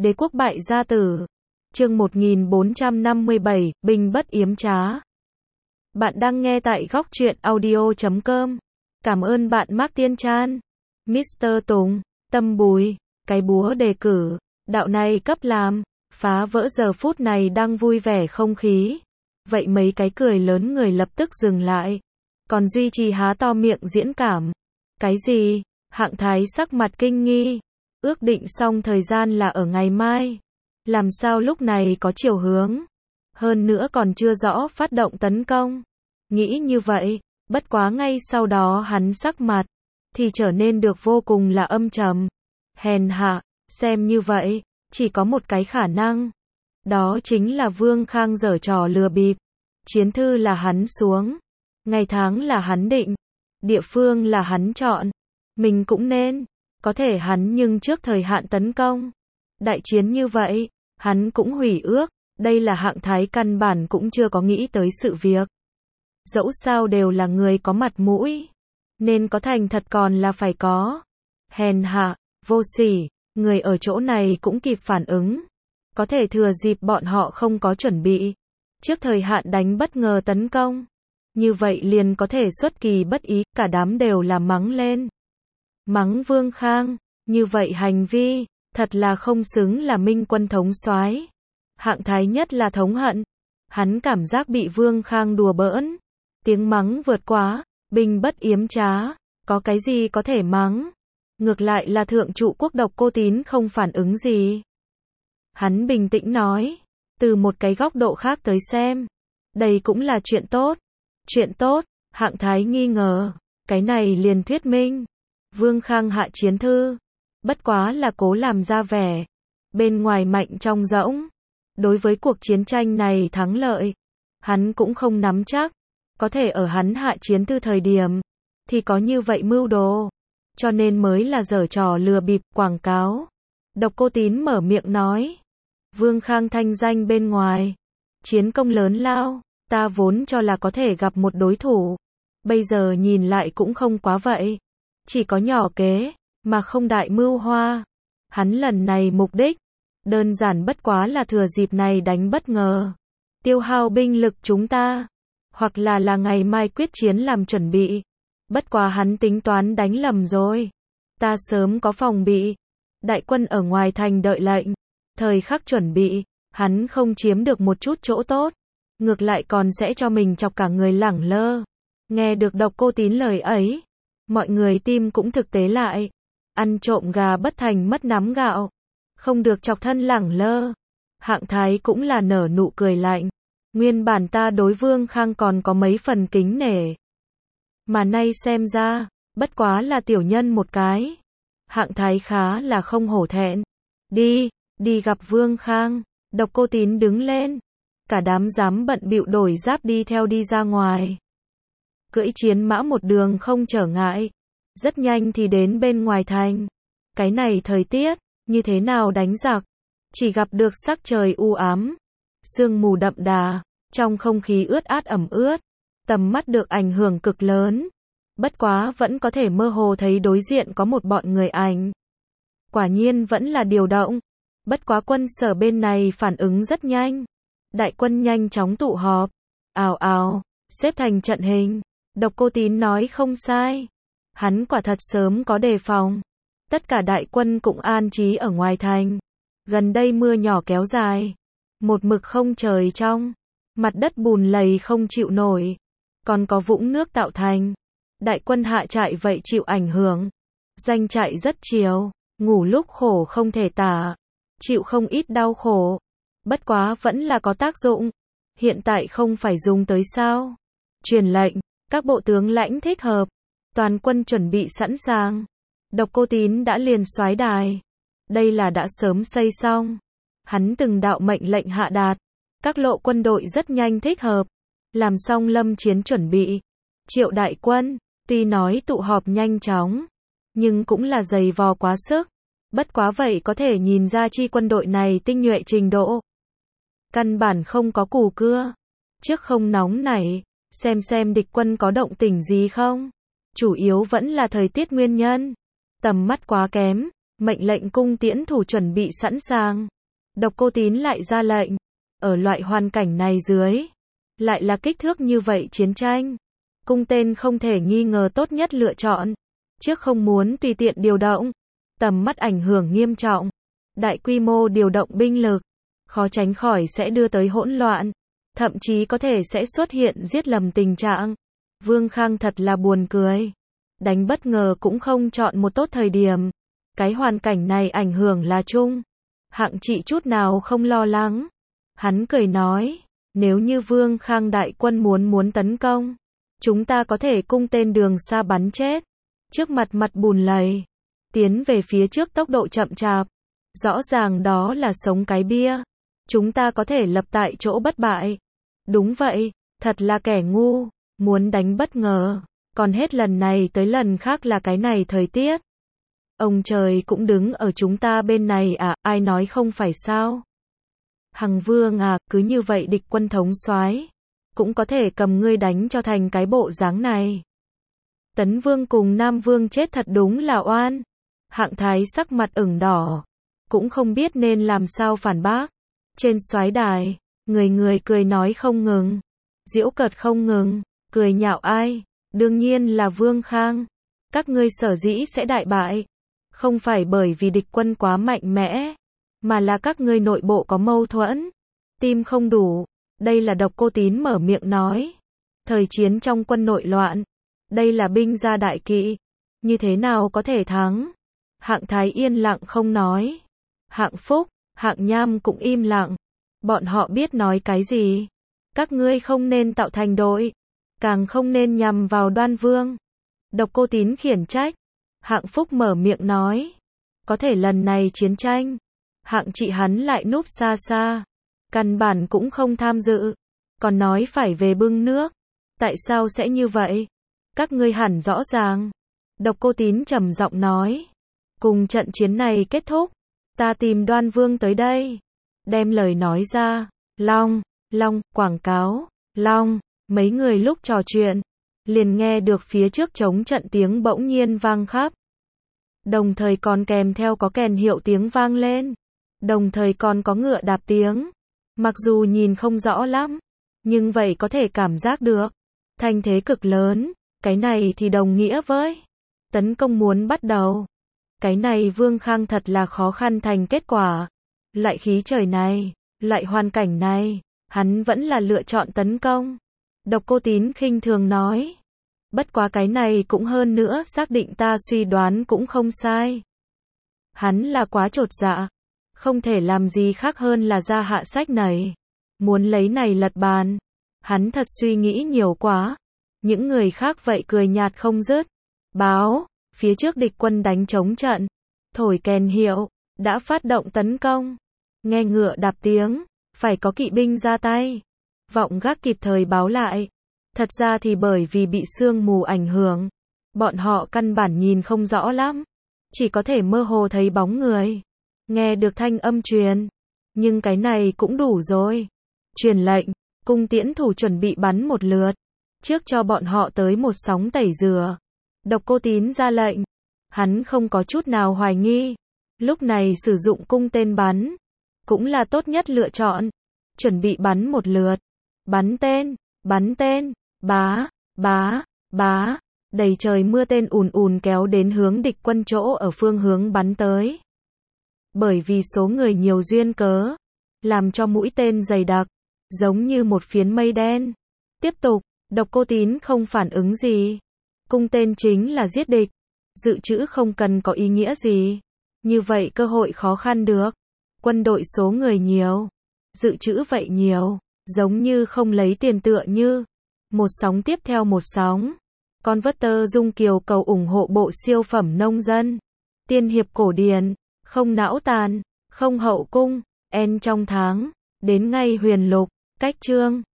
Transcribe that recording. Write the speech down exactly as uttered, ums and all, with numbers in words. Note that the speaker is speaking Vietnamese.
Đế quốc bại gia tử. Chương một nghìn bốn trăm năm mươi bảy, binh bất yếm trá. Bạn đang nghe tại góc truyện audio chấm com. Cảm ơn bạn Mark Tiên Chan. mít tơ Tùng, Tâm Bùi, cái búa đề cử, đạo này cấp làm, phá vỡ giờ phút này đang vui vẻ không khí. Vậy mấy cái cười lớn người lập tức dừng lại. Còn duy trì há to miệng diễn cảm. Cái gì? Hạng Thái sắc mặt kinh nghi. Ước định xong thời gian là ở ngày mai. Làm sao lúc này có chiều hướng? Hơn nữa còn chưa rõ phát động tấn công. Nghĩ như vậy, bất quá ngay sau đó hắn sắc mặt thì trở nên được vô cùng là âm trầm. Hèn hạ, xem như vậy, chỉ có một cái khả năng. Đó chính là Vương Khang giở trò lừa bịp. Chiến thư là hắn xuống. Ngày tháng là hắn định. Địa phương là hắn chọn. Mình cũng nên. Có thể hắn nhưng trước thời hạn tấn công. Đại chiến như vậy, hắn cũng hủy ước. Đây là Hạng Thái căn bản cũng chưa có nghĩ tới sự việc. Dẫu sao đều là người có mặt mũi. Nên có thành thật còn là phải có. Hèn hạ, vô sỉ, người ở chỗ này cũng kịp phản ứng. Có thể thừa dịp bọn họ không có chuẩn bị. Trước thời hạn đánh bất ngờ tấn công. Như vậy liền có thể xuất kỳ bất ý, cả đám đều là mắng lên. Mắng Vương Khang, như vậy hành vi, thật là không xứng là minh quân thống soái. Hạng Thái nhất là thống hận. Hắn cảm giác bị Vương Khang đùa bỡn. Tiếng mắng vượt quá, binh bất yếm trá, có cái gì có thể mắng. Ngược lại là thượng trụ quốc Độc Cô Tín không phản ứng gì. Hắn bình tĩnh nói, từ một cái góc độ khác tới xem, đây cũng là chuyện tốt. Chuyện tốt, Hạng Thái nghi ngờ, cái này liền thuyết minh. Vương Khang hạ chiến thư, bất quá là cố làm ra vẻ. Bên ngoài mạnh trong rỗng. Đối với cuộc chiến tranh này thắng lợi, hắn cũng không nắm chắc. Có thể ở hắn hạ chiến thư thời điểm, thì có như vậy mưu đồ. Cho nên mới là giở trò lừa bịp quảng cáo. Độc Cô Tín mở miệng nói. Vương Khang thanh danh bên ngoài. Chiến công lớn lao, ta vốn cho là có thể gặp một đối thủ. Bây giờ nhìn lại cũng không quá vậy. Chỉ có nhỏ kế, mà không đại mưu hoa. Hắn lần này mục đích, đơn giản bất quá là thừa dịp này đánh bất ngờ. Tiêu hao binh lực chúng ta. Hoặc là là ngày mai quyết chiến làm chuẩn bị. Bất quá hắn tính toán đánh lầm rồi. Ta sớm có phòng bị. Đại quân ở ngoài thành đợi lệnh. Thời khắc chuẩn bị, hắn không chiếm được một chút chỗ tốt. Ngược lại còn sẽ cho mình chọc cả người lẳng lơ. Nghe được Độc Cô Tín lời ấy. Mọi người tim cũng thực tế lại. Ăn trộm gà bất thành mất nắm gạo. Không được chọc thân lẳng lơ. Hạng Thái cũng là nở nụ cười lạnh. Nguyên bản ta đối Vương Khang còn có mấy phần kính nể. Mà nay xem ra, bất quá là tiểu nhân một cái. Hạng Thái khá là không hổ thẹn. Đi, đi gặp Vương Khang. Độc Cô Tín đứng lên. Cả đám dám bận bịu đổi giáp đi theo đi ra ngoài. Cưỡi chiến mã một đường không trở ngại. Rất nhanh thì đến bên ngoài thành. Cái này thời tiết, như thế nào đánh giặc. Chỉ gặp được sắc trời u ám. Sương mù đậm đà, trong không khí ướt át ẩm ướt. Tầm mắt được ảnh hưởng cực lớn. Bất quá vẫn có thể mơ hồ thấy đối diện có một bọn người ảnh. Quả nhiên vẫn là điều động. Bất quá quân sở bên này phản ứng rất nhanh. Đại quân nhanh chóng tụ họp. Ào ào, xếp thành trận hình. Độc Cô Tín nói không sai. Hắn quả thật sớm có đề phòng. Tất cả đại quân cũng an trí ở ngoài thành. Gần đây mưa nhỏ kéo dài. Một mực không trời trong. Mặt đất bùn lầy không chịu nổi. Còn có vũng nước tạo thành. Đại quân hạ trại vậy chịu ảnh hưởng. Doanh trại rất chiều. Ngủ lúc khổ không thể tả. Chịu không ít đau khổ. Bất quá vẫn là có tác dụng. Hiện tại không phải dùng tới sao. Truyền lệnh. Các bộ tướng lãnh thích hợp. Toàn quân chuẩn bị sẵn sàng. Độc Cô Tín đã liền soái đài. Đây là đã sớm xây xong. Hắn từng đạo mệnh lệnh hạ đạt. Các lộ quân đội rất nhanh thích hợp. Làm xong lâm chiến chuẩn bị. Triệu đại quân, tuy nói tụ họp nhanh chóng. Nhưng cũng là dày vò quá sức. Bất quá vậy có thể nhìn ra chi quân đội này tinh nhuệ trình độ. Căn bản không có cù cưa. Trước không nóng nảy. Xem xem địch quân có động tĩnh gì không. Chủ yếu vẫn là thời tiết nguyên nhân. Tầm mắt quá kém. Mệnh lệnh cung tiễn thủ chuẩn bị sẵn sàng. Độc Cô Tín lại ra lệnh. Ở loại hoàn cảnh này dưới, lại là kích thước như vậy chiến tranh, cung tên không thể nghi ngờ tốt nhất lựa chọn. Trước không muốn tùy tiện điều động, tầm mắt ảnh hưởng nghiêm trọng. Đại quy mô điều động binh lực, khó tránh khỏi sẽ đưa tới hỗn loạn, thậm chí có thể sẽ xuất hiện giết lầm tình trạng. Vương Khang thật là buồn cười. Đánh bất ngờ cũng không chọn một tốt thời điểm. Cái hoàn cảnh này ảnh hưởng là chung. Hạng Trị chút nào không lo lắng. Hắn cười nói, nếu như Vương Khang đại quân muốn muốn tấn công, chúng ta có thể cung tên đường xa bắn chết. Trước mặt mặt bùn lầy, tiến về phía trước tốc độ chậm chạp. Rõ ràng đó là sống cái bia. Chúng ta có thể lập tại chỗ bất bại. Đúng vậy, thật là kẻ ngu, muốn đánh bất ngờ. Còn hết lần này tới lần khác là cái này thời tiết. Ông trời cũng đứng ở chúng ta bên này à, ai nói không phải sao? Hằng Vương à, cứ như vậy địch quân thống soái cũng có thể cầm ngươi đánh cho thành cái bộ dáng này. Tấn Vương cùng Nam Vương chết thật đúng là oan. Hạng Thái sắc mặt ửng đỏ, cũng không biết nên làm sao phản bác. Trên soái đài, người người cười nói không ngừng, giễu cợt không ngừng, cười nhạo ai? Đương nhiên là Vương Khang. Các ngươi sở dĩ sẽ đại bại, không phải bởi vì địch quân quá mạnh mẽ, mà là các ngươi nội bộ có mâu thuẫn, tim không đủ. Đây là Độc Cô Tín mở miệng nói. Thời chiến trong quân nội loạn, đây là binh gia đại kỵ, như thế nào có thể thắng? Hạng Thái yên lặng không nói. Hạng Phúc, Hạng Nham cũng im lặng. Bọn họ biết nói cái gì? Các ngươi không nên tạo thành đội, càng không nên nhằm vào Đoan Vương. Độc Cô Tín khiển trách. Hạng Phúc mở miệng nói, có thể lần này chiến tranh, Hạng Trị hắn lại núp xa xa, căn bản cũng không tham dự, còn nói phải về bưng nước. Tại sao sẽ như vậy? Các ngươi hẳn rõ ràng. Độc Cô Tín trầm giọng nói, cùng trận chiến này kết thúc, ta tìm Đoan Vương tới đây. Đem lời nói ra. Long, Long, quảng cáo, Long. Mấy người lúc trò chuyện, liền nghe được phía trước trống trận tiếng bỗng nhiên vang khắp. Đồng thời còn kèm theo có kèn hiệu tiếng vang lên. Đồng thời còn có ngựa đạp tiếng. Mặc dù nhìn không rõ lắm, nhưng vậy có thể cảm giác được. Thanh thế cực lớn, cái này thì đồng nghĩa với tấn công muốn bắt đầu. Cái này Vương Khang thật là khó khăn thành kết quả. Loại khí trời này, loại hoàn cảnh này, hắn vẫn là lựa chọn tấn công. Độc Cô Tín khinh thường nói. Bất quá cái này cũng hơn nữa xác định ta suy đoán cũng không sai. Hắn là quá chột dạ, không thể làm gì khác hơn là ra hạ sách này. Muốn lấy này lật bàn. Hắn thật suy nghĩ nhiều quá. Những người khác vậy cười nhạt không dứt. Báo, phía trước địch quân đánh trống trận, thổi kèn hiệu, đã phát động tấn công. Nghe ngựa đạp tiếng, phải có kỵ binh ra tay. Vọng gác kịp thời báo lại. Thật ra thì bởi vì bị sương mù ảnh hưởng, bọn họ căn bản nhìn không rõ lắm, chỉ có thể mơ hồ thấy bóng người, nghe được thanh âm truyền, nhưng cái này cũng đủ rồi. Truyền lệnh, cung tiễn thủ chuẩn bị bắn một lượt, trước cho bọn họ tới một sóng tẩy rửa. Độc Cô Tín ra lệnh, hắn không có chút nào hoài nghi, lúc này sử dụng cung tên bắn, cũng là tốt nhất lựa chọn. Chuẩn bị bắn một lượt, bắn tên, bắn tên. Bá, bá, bá, đầy trời mưa tên ùn ùn kéo đến hướng địch quân chỗ ở phương hướng bắn tới. Bởi vì số người nhiều duyên cớ, làm cho mũi tên dày đặc, giống như một phiến mây đen. Tiếp tục, Độc Cô Tín không phản ứng gì. Cung tên chính là giết địch, dự trữ không cần có ý nghĩa gì. Như vậy cơ hội khó khăn được. Quân đội số người nhiều, dự trữ vậy nhiều, giống như không lấy tiền tựa như. Một sóng tiếp theo một sóng. Converter Dung Kiều cầu ủng hộ bộ siêu phẩm nông dân. Tiên hiệp cổ điển, không não tàn, không hậu cung, en trong tháng, đến ngay huyền lục, cách chương.